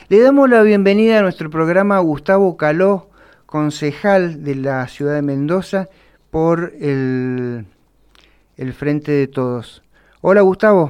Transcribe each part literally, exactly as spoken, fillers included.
Le damos la bienvenida a nuestro programa a Gustavo Caló, concejal de la ciudad de Mendoza, por el, el Frente de Todos. Hola, Gustavo.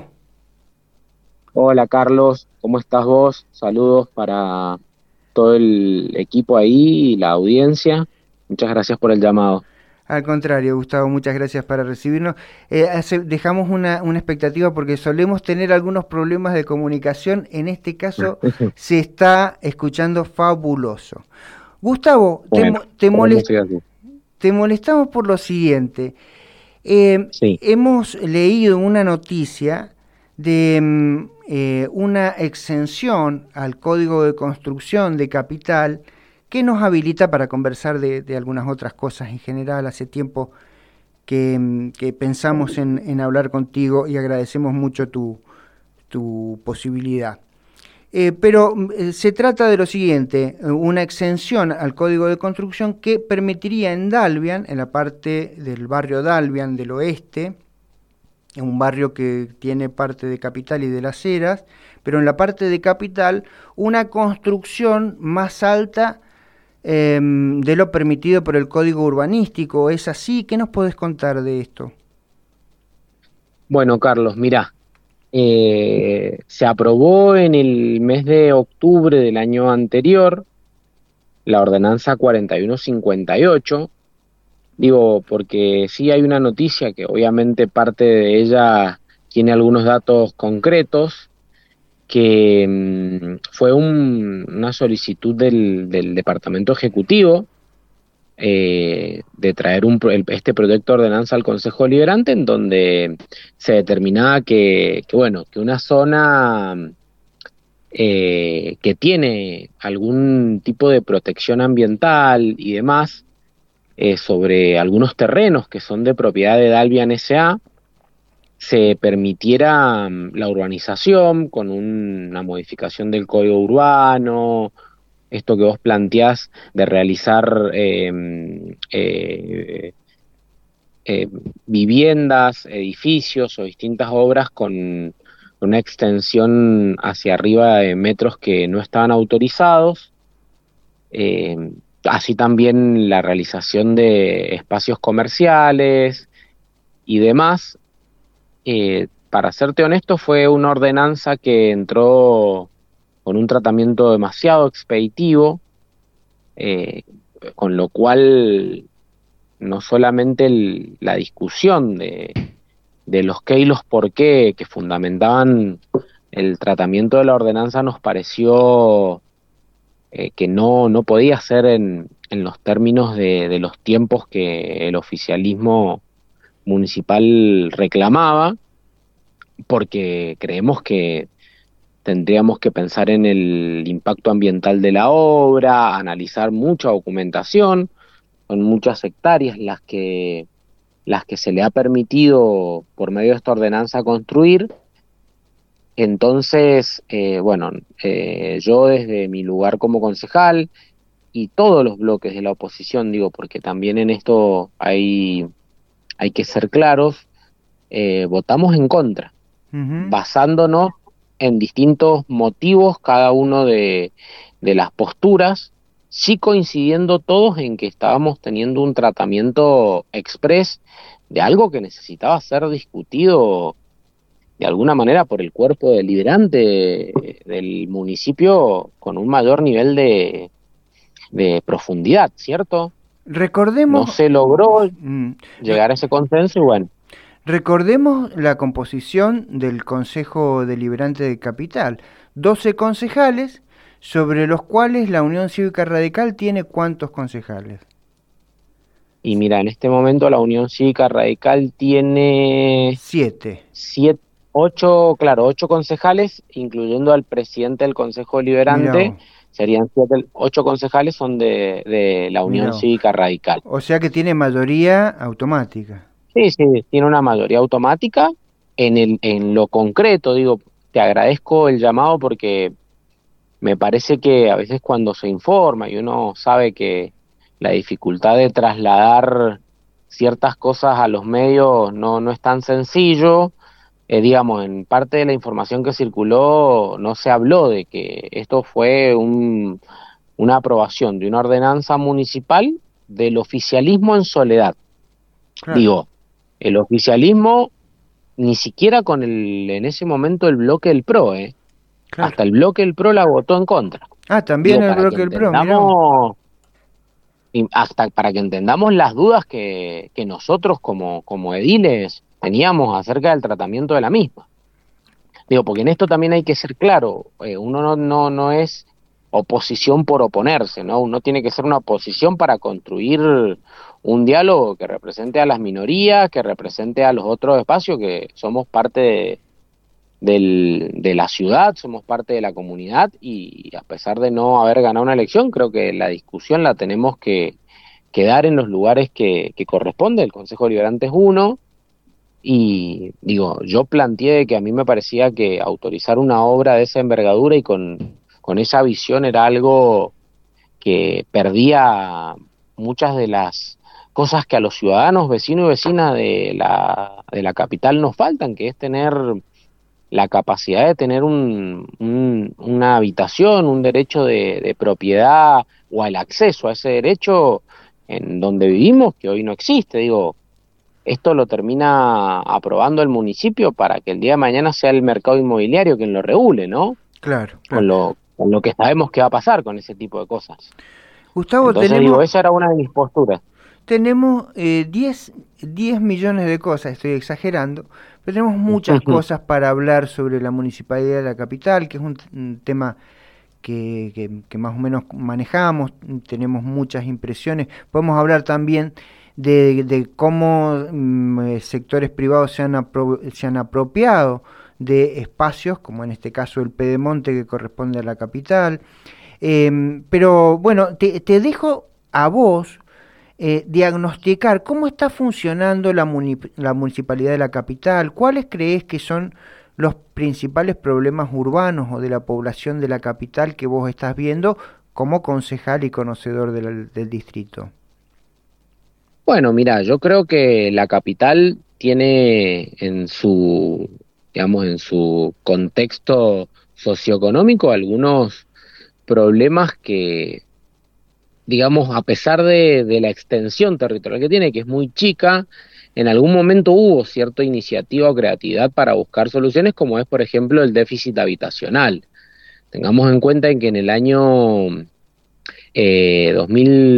Hola Carlos, ¿cómo estás vos? Saludos para todo el equipo ahí y la audiencia. Muchas gracias por el llamado. Al contrario, Gustavo, muchas gracias para recibirnos. Eh, hace- dejamos una, una expectativa porque solemos tener algunos problemas de comunicación. En este caso se está escuchando fabuloso. Gustavo, te, Bueno, mo- te, esperemos molest- siga así. te molestamos por lo siguiente. Eh, Sí, hemos leído una noticia de mm, eh, una exención al Código de Construcción de Capital que nos habilita para conversar de, de algunas otras cosas en general. Hace tiempo que, mm, que pensamos en, en hablar contigo y agradecemos mucho tu, tu posibilidad. Eh, pero eh, se trata de lo siguiente, eh, una exención al código de construcción que permitiría en Dalbian, en la parte del barrio Dalbian del oeste, un barrio que tiene parte de Capital y de Las Heras, pero en la parte de Capital una construcción más alta eh, de lo permitido por el código urbanístico. ¿Es así? ¿Qué nos podés contar de esto? bueno Carlos, mirá, eh, se aprobó en el mes de octubre del año anterior la ordenanza cuarenta y uno cincuenta y ocho. Digo, porque sí hay una noticia que obviamente parte de ella tiene algunos datos concretos que mm, fue un- una solicitud del, del Departamento Ejecutivo, eh, de traer un, pro- el- este proyecto de ordenanza al Consejo Deliberante, en donde se determinaba que, que, bueno, que una zona eh, que tiene algún tipo de protección ambiental y demás, eh, sobre algunos terrenos que son de propiedad de Dalvian S A, se permitiera mm, la urbanización con un- una modificación del código urbano, esto que vos planteás de realizar eh, eh, eh, viviendas, edificios o distintas obras con una extensión hacia arriba de metros que no estaban autorizados. eh, Así también la realización de espacios comerciales y demás. Eh, para serte honesto, fue una ordenanza que entró con un tratamiento demasiado expeditivo, eh, con lo cual no solamente el- la discusión de, de los qué y los por qué que fundamentaban el tratamiento de la ordenanza nos pareció eh, que no, no podía ser en, en los términos de, de los tiempos que el oficialismo municipal reclamaba, porque creemos que tendríamos que pensar en el impacto ambiental de la obra, analizar mucha documentación. Son muchas hectáreas las que, las que se le ha permitido por medio de esta ordenanza construir. Entonces, eh, bueno, eh, yo desde mi lugar como concejal y todos los bloques de la oposición, digo, porque también en esto hay, hay que ser claros, eh, votamos en contra, Ujú. basándonos en distintos motivos, cada uno de, de las posturas, sí coincidiendo todos en que estábamos teniendo un tratamiento express de algo que necesitaba ser discutido de alguna manera por el cuerpo deliberante del municipio con un mayor nivel de, de profundidad, ¿cierto? No Recordemos, se logró mm, re- llegar a ese consenso y bueno, recordemos la composición del Consejo Deliberante de Capital. Doce concejales, sobre los cuales la Unión Cívica Radical tiene ¿cuántos concejales? y mira, en este momento la Unión Cívica Radical tiene Siete. siete, ocho, claro, ocho concejales, incluyendo al presidente del Consejo Mira Deliberante, vos, serían siete, ocho concejales son de, de la Unión mira vos. Cívica Radical. O sea que tiene mayoría automática. Sí, sí, tiene una mayoría automática. En el, en lo concreto, digo, te agradezco el llamado porque me parece que a veces cuando se informa y uno sabe que la dificultad de trasladar ciertas cosas a los medios no, no es tan sencillo. eh, digamos, en parte de la información que circuló no se habló de que esto fue un, una aprobación de una ordenanza municipal del oficialismo en soledad. Claro, Digo, el oficialismo ni siquiera con el, en ese momento el bloque del P R O, ¿eh? claro. Hasta el bloque del P R O la votó en contra. Ah, también Digo, el para que bloque del PRO, mirá vos. entendamos, y hasta para que entendamos las dudas que, que nosotros como, como ediles teníamos acerca del tratamiento de la misma. Digo, porque en esto también hay que ser claro, eh, uno no, no, no es oposición por oponerse, ¿no? Uno tiene que ser una oposición para construir un diálogo que represente a las minorías, que represente a los otros espacios, que somos parte de, del, de la ciudad, somos parte de la comunidad, y a pesar de no haber ganado una elección, creo que la discusión la tenemos que, que dar en los lugares que, que corresponde. El Consejo Deliberante es uno, y digo, yo planteé que a mí me parecía que autorizar una obra de esa envergadura y con, con esa visión era algo que perdía muchas de las cosas que a los ciudadanos, vecinos y vecinas de la, de la capital nos faltan, que es tener la capacidad de tener un, un- una habitación, un derecho de, de propiedad o el acceso a ese derecho en donde vivimos, que hoy no existe. Digo, esto lo termina aprobando el municipio para que el día de mañana sea el mercado inmobiliario quien lo regule, ¿no? Claro, claro. Con lo, con lo que sabemos que va a pasar con ese tipo de cosas. Gustavo, Entonces digo, tenemos, esa era una de mis posturas. tenemos eh, diez, diez millones de cosas, estoy exagerando, pero tenemos muchas cosas para hablar sobre la municipalidad de la capital, que es un, un tema que, que, que más o menos manejamos, tenemos muchas impresiones. Podemos hablar también de, de cómo mm, eh, sectores privados se han, apro se han apropiado de espacios, como en este caso el Pedemonte, que corresponde a la capital. Eh, pero bueno, te, te dejo a vos eh, diagnosticar cómo está funcionando la, muni la municipalidad de la capital, cuáles crees que son los principales problemas urbanos o de la población de la capital que vos estás viendo como concejal y conocedor del, del distrito. Bueno, mira, yo creo que la capital tiene en su, digamos, en su contexto socioeconómico algunos problemas que, digamos, a pesar de, de la extensión territorial que tiene, que es muy chica, en algún momento hubo cierta iniciativa o creatividad para buscar soluciones, como es, por ejemplo, el déficit habitacional. Tengamos en cuenta en que en el año eh, dos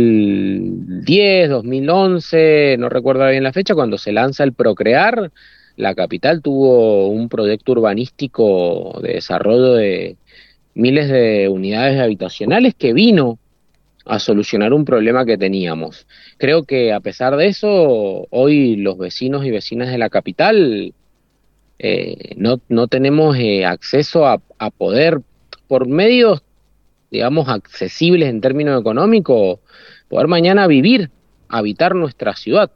mil diez, dos mil once, no recuerdo bien la fecha, cuando se lanza el Procrear, la capital tuvo un proyecto urbanístico de desarrollo de miles de unidades habitacionales que vino a solucionar un problema que teníamos. Creo que a pesar de eso, hoy los vecinos y vecinas de la capital eh, no, no tenemos eh, acceso a, a poder, por medios, digamos, accesibles en términos económicos, poder mañana vivir, habitar nuestra ciudad.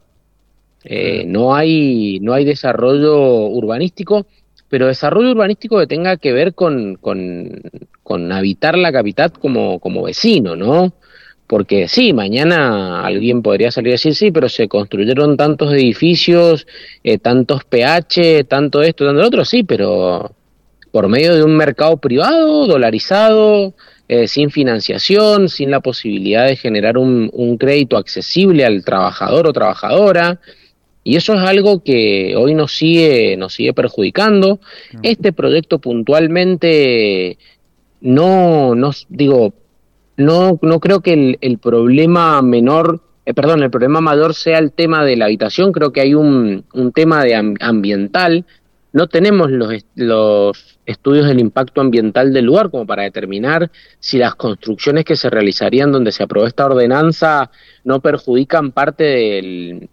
Eh, Claro. no hay, no hay desarrollo urbanístico, pero desarrollo urbanístico que tenga que ver con, con, con habitar la capital como, como vecino, ¿no? Porque sí, mañana alguien podría salir a decir, sí, pero se construyeron tantos edificios, eh, tantos P H, tanto esto, tanto lo otro, sí, pero por medio de un mercado privado, dolarizado, eh, sin financiación, sin la posibilidad de generar un, un crédito accesible al trabajador o trabajadora. Y eso es algo que hoy nos sigue, nos sigue perjudicando. No. Este proyecto puntualmente no, no digo, no, no creo que el, el problema menor, eh, perdón, el problema mayor sea el tema de la habitación. Creo que hay un, un tema de am- ambiental. No tenemos los, est- los estudios del impacto ambiental del lugar como para determinar si las construcciones que se realizarían donde se aprobó esta ordenanza no perjudican parte del,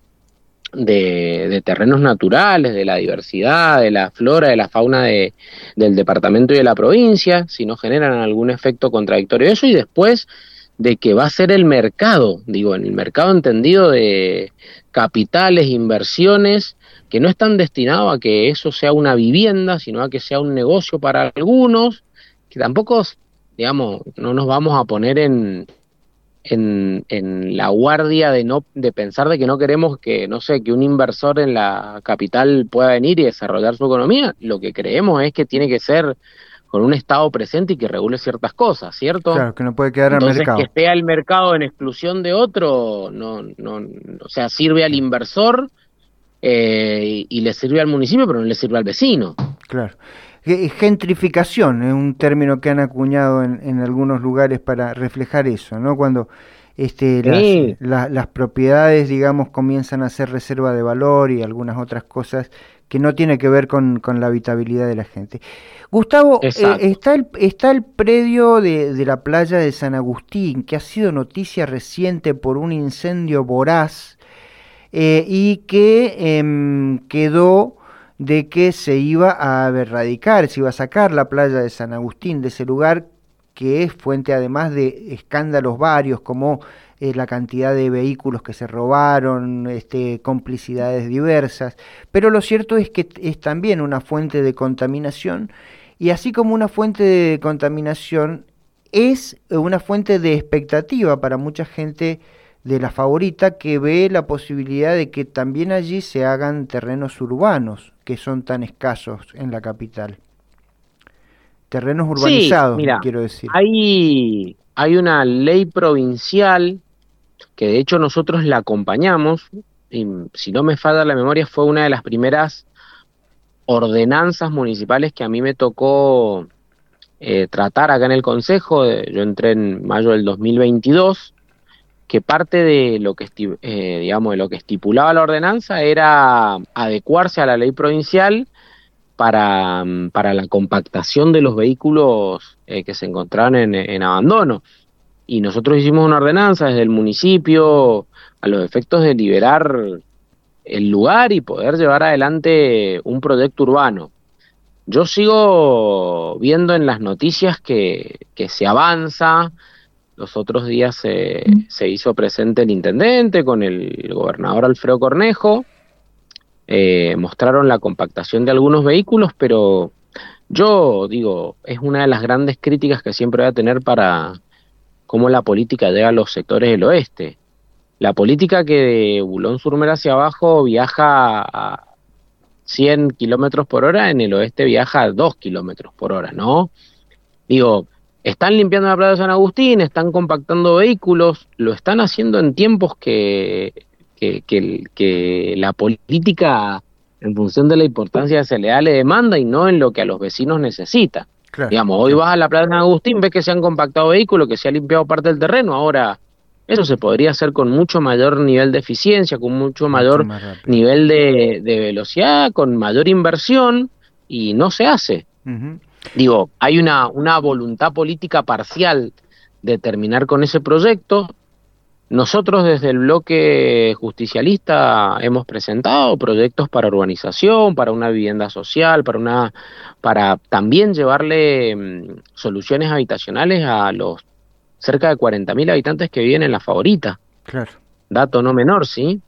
de, de terrenos naturales, de la diversidad, de la flora, de la fauna de, del departamento y de la provincia, si no generan algún efecto contradictorio de eso, y después de que va a ser el mercado, digo, en el mercado entendido de capitales, inversiones, que no están destinados a que eso sea una vivienda, sino a que sea un negocio para algunos, que tampoco, digamos, no nos vamos a poner en en, en la guardia de no de pensar de que no queremos que, no sé, que un inversor en la capital pueda venir y desarrollar su economía. Lo que creemos es que tiene que ser con un Estado presente y que regule ciertas cosas, ¿cierto? Claro, que no puede quedar al Entonces, que mercado. esté el mercado en exclusión de otro, no, no, o sea, sirve al inversor eh, y le sirve al municipio, pero no le sirve al vecino. Claro. Gentrificación es un término que han acuñado en, en algunos lugares para reflejar eso, ¿no? Cuando este, las, Sí, la- las propiedades, digamos, comienzan a ser reserva de valor y algunas otras cosas que no tiene que ver con, con la habitabilidad de la gente. Gustavo, eh, exacto. está el, está el predio de, de la playa de San Agustín, que ha sido noticia reciente por un incendio voraz eh, y que em, quedó de que se iba a erradicar, se iba a sacar la playa de San Agustín de ese lugar que es fuente además de escándalos varios como eh, la cantidad de vehículos que se robaron, este, complicidades diversas, pero lo cierto es que es también una fuente de contaminación y así como una fuente de contaminación es una fuente de expectativa para mucha gente de La Favorita que ve la posibilidad de que también allí se hagan terrenos urbanos que son tan escasos en la capital. Terrenos Sí, urbanizados, mira, quiero decir. hay, hay una ley provincial que de hecho nosotros la acompañamos, y si no me falla la memoria, fue una de las primeras ordenanzas municipales que a mí me tocó eh, tratar acá en el Consejo. eh, Yo entré en mayo del dos mil veintidós, que parte de lo que esti- eh, digamos, de lo que estipulaba la ordenanza era adecuarse a la ley provincial para, mm, para la compactación de los vehículos eh, que se encontraban en, en abandono. Y nosotros hicimos una ordenanza desde el municipio a los efectos de liberar el lugar y poder llevar adelante un proyecto urbano. Yo sigo viendo en las noticias que, que se avanza. Los otros días se, se hizo presente el intendente con el gobernador Alfredo Cornejo. Eh, mostraron la compactación de algunos vehículos, pero yo digo, es una de las grandes críticas que siempre voy a tener para cómo la política llega a los sectores del oeste. La política que de Bulón Surmer hacia abajo viaja a cien kilómetros por hora, en el oeste viaja a dos kilómetros por hora, ¿no? Digo, están limpiando la playa de San Agustín, están compactando vehículos, lo están haciendo en tiempos que, que, que, que la política, en función de la importancia que se le da, le demanda y no en lo que a los vecinos necesita. Claro, Digamos, hoy claro. vas a la playa de San Agustín, ves que se han compactado vehículos, que se ha limpiado parte del terreno. Ahora, eso se podría hacer con mucho mayor nivel de eficiencia, con mucho Mucho mayor más rápido. nivel de, de velocidad, con mayor inversión, y no se hace. Ujú. Digo, hay una, una voluntad política parcial de terminar con ese proyecto. Nosotros desde el bloque justicialista hemos presentado proyectos para urbanización, para una vivienda social, para una, para también llevarle mm, soluciones habitacionales a los cerca de cuarenta mil habitantes que viven en La Favorita. Claro. Dato no menor, ¿sí?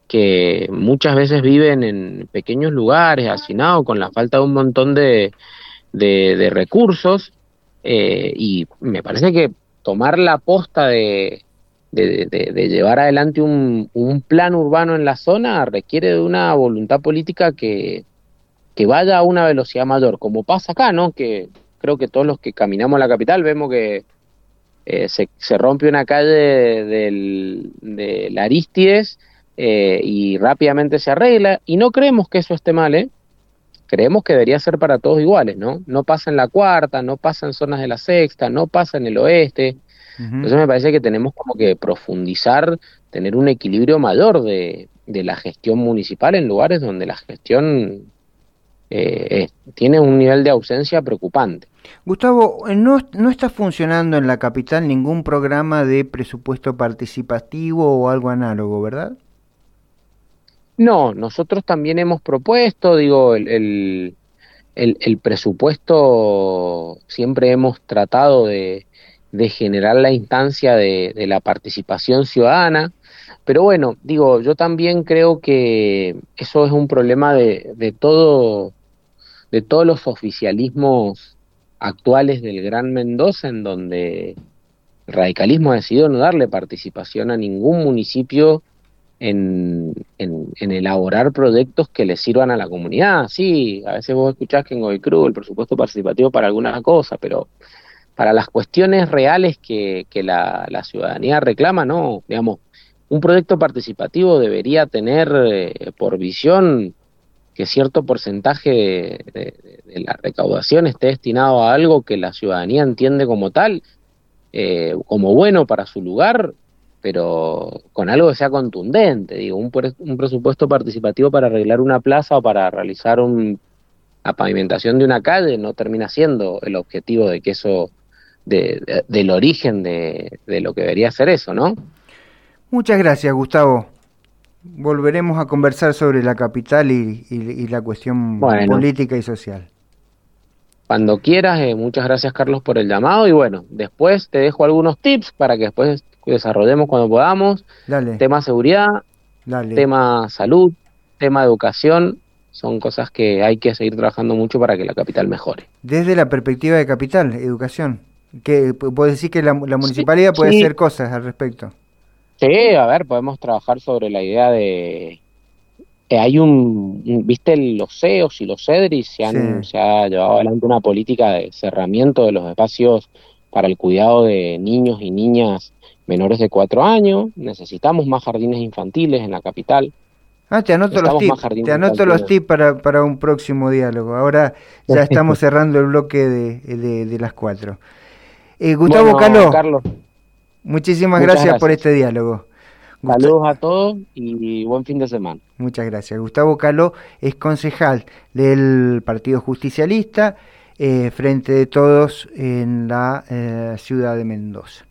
Que muchas veces viven en pequeños lugares, hacinados, con la falta de un montón de de, de recursos, eh, y me parece que tomar la posta de, de, de- de llevar adelante un, un plan urbano en la zona requiere de una voluntad política que, que vaya a una velocidad mayor, como pasa acá, ¿no? Que creo que todos los que caminamos a la capital vemos que eh, se, se rompe una calle del, de la Arístides eh, y rápidamente se arregla, y no creemos que eso esté mal, ¿eh? Creemos que debería ser para todos iguales, ¿no? No pasa en la cuarta, no pasa en zonas de la sexta, no pasa en el oeste. Ujú. Entonces me parece que tenemos como que profundizar, tener un equilibrio mayor de, de la gestión municipal en lugares donde la gestión eh, es- tiene un nivel de ausencia preocupante. Gustavo, eh, no, no está funcionando en la capital ningún programa de presupuesto participativo o algo análogo, ¿verdad? No, nosotros también hemos propuesto, digo, el, el, el, el presupuesto siempre hemos tratado de, de generar la instancia de, de la participación ciudadana, pero bueno, digo, yo también creo que eso es un problema de, de todo, de todos los oficialismos actuales del Gran Mendoza, en donde El radicalismo ha decidido no darle participación a ningún municipio en, en, en elaborar proyectos que le sirvan a la comunidad. Sí, a veces vos escuchás que en Godoy Cruz el presupuesto participativo para alguna cosa, pero para las cuestiones reales que, que la, la ciudadanía reclama, no. Digamos, un proyecto participativo debería tener eh, por visión que cierto porcentaje de, de, de la recaudación esté destinado a algo que la ciudadanía entiende como tal, eh, como bueno para su lugar, pero con algo que sea contundente. Digo, un, pre- un presupuesto participativo para arreglar una plaza o para realizar un, la pavimentación de una calle no termina siendo el objetivo de que eso, de, de- del origen de, de lo que debería ser eso, ¿no? Muchas gracias, Gustavo. Volveremos a conversar sobre la capital y, y, y la cuestión Bueno, política y social. cuando quieras, eh, muchas gracias Carlos por el llamado y bueno, después te dejo algunos tips para que después desarrollemos cuando podamos. Dale, Tema seguridad, dale. tema salud, tema educación, son cosas que hay que seguir trabajando mucho para que la capital mejore. Desde la perspectiva de capital, educación, que puedo decir que la, la Sí, municipalidad puede sí, hacer cosas al respecto. sí, a ver, podemos trabajar sobre la idea de... eh, hay un, un- viste, los C E Os y los CEDRIS se Sí. han, se ha llevado adelante una política de cerramiento de los espacios para el cuidado de niños y niñas menores de cuatro años. Necesitamos más jardines infantiles en la capital. Ah, te anoto los Necesitamos más tips, te jardines anoto los infantiles. tips para, para un próximo diálogo. Ahora ya estamos cerrando el bloque de, de, de las cuatro. Eh, Gustavo Bueno, Caló, Carlos, muchísimas muchas gracias por gracias. este diálogo. Gusta- Saludos a todos y buen fin de semana. Muchas gracias. Gustavo Caló es concejal del Partido Justicialista, eh, Frente de Todos en la eh, ciudad de Mendoza.